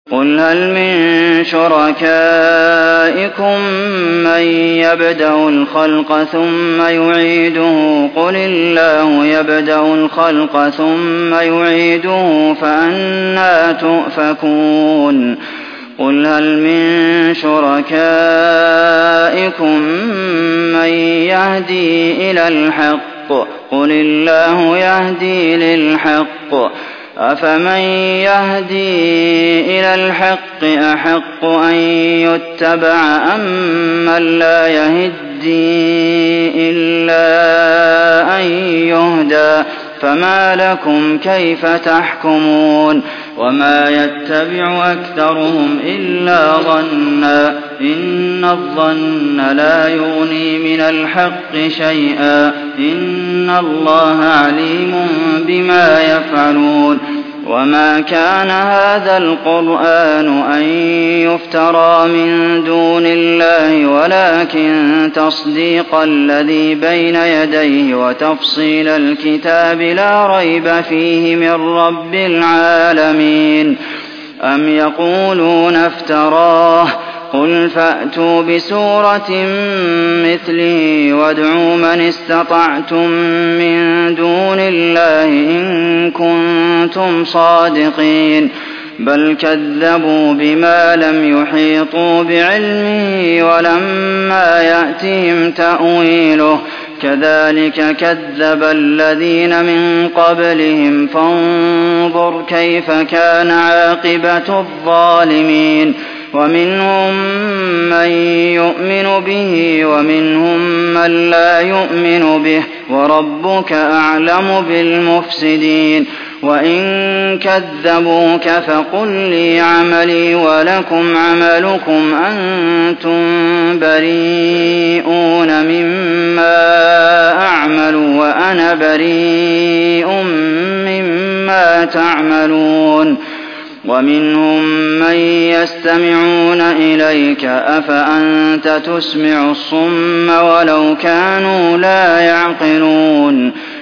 قُلْ هَلْ مِن شُرَكَائِكُم مَّن يَبْدَأُ الْخَلْقَ ثُمَّ يُعِيدُهُ ۖ قُلِ اللَّهُ يَبْدَأُ الْخَلْقَ ثُمَّ يُعِيدُهُ فَأَنَّىٰ تُؤْفَكُونَ قُلْ هَلْ مِن شُرَكَائِكُم مَّن يَهْدِي إِلَى الْحَقِّ ۚ قُلِ اللَّهُ يَهْدِي لِلْحَقِّ ۗ أَفَمَن يَهْدِي إِلَى الْحَقِّ أَحَقُّ أَن يُتَّبَعَ أَمَّن لَّا يَهِدِّي إِلَّا أَن يُهْدَىٰ ۖ فَمَا لَكُمْ كَيْفَ تَحْكُمُونَ وَمَا يَتَّبِعُ أَكْثَرُهُمْ إِلَّا ظَنًّا ۚ إِنَّ الظَّنَّ لَا يُغْنِي مِنَ الْحَقِّ شَيْئًا ۚ إِنَّ اللَّهَ عَلِيمٌ بِمَا يَفْعَلُونَ وَمَا كَانَ هَٰذَا الْقُرْآنُ أَن يُفْتَرَىٰ مِن دُونِ اللَّهِ وَلَٰكِن تَصْدِيقَ الَّذِي بَيْنَ يَدَيْهِ وَتَفْصِيلَ الْكِتَابِ لَا رَيْبَ فِيهِ مِن رَّبِّ الْعَالَمِينَ أَمْ يَقُولُونَ افْتَرَاهُ ۖ قُلْ فَأْتُوا بِسُورَةٍ مِّثْلِهِ وَادْعُوا مَنِ اسْتَطَعْتُم مِّن دُونِ اللَّهِ إِن كُنتُمْ صَادِقِينَ بَلْ كَذَّبُوا بِمَا لَمْ يُحِيطُوا بِعِلْمِهِ وَلَمَّا يَأْتِهِمْ تَأْوِيلُهُ ۚ كَذَٰلِكَ كَذَّبَ الَّذِينَ مِن قَبْلِهِمْ ۖ فَانظُرْ كَيْفَ كَانَ عَاقِبَةُ الظَّالِمِينَ وَمِنْهُم مَّن يُؤْمِنُ بِهِ وَمِنْهُم مَّن لَّا يُؤْمِنُ بِهِ ۚ وَرَبُّكَ أَعْلَمُ بِالْمُفْسِدِينَ وَإِن كَذَّبُوكَ فَقُل لِّي عَمَلِي وَلَكُمْ عَمَلُكُمْ أَنتُم بَرِيئُونَ مِمَّا أَعْمَلُ وَأَنَا بَرِيءٌ مِّمَّا تَعْمَلُونَ وَمِنْهُم مَّن يَسْتَمِعُونَ إِلَيْكَ ۚ أَفَأَنتَ تُسْمِعُ الصُّمَّ وَلَوْ كَانُوا لَا يَعْقِلُونَ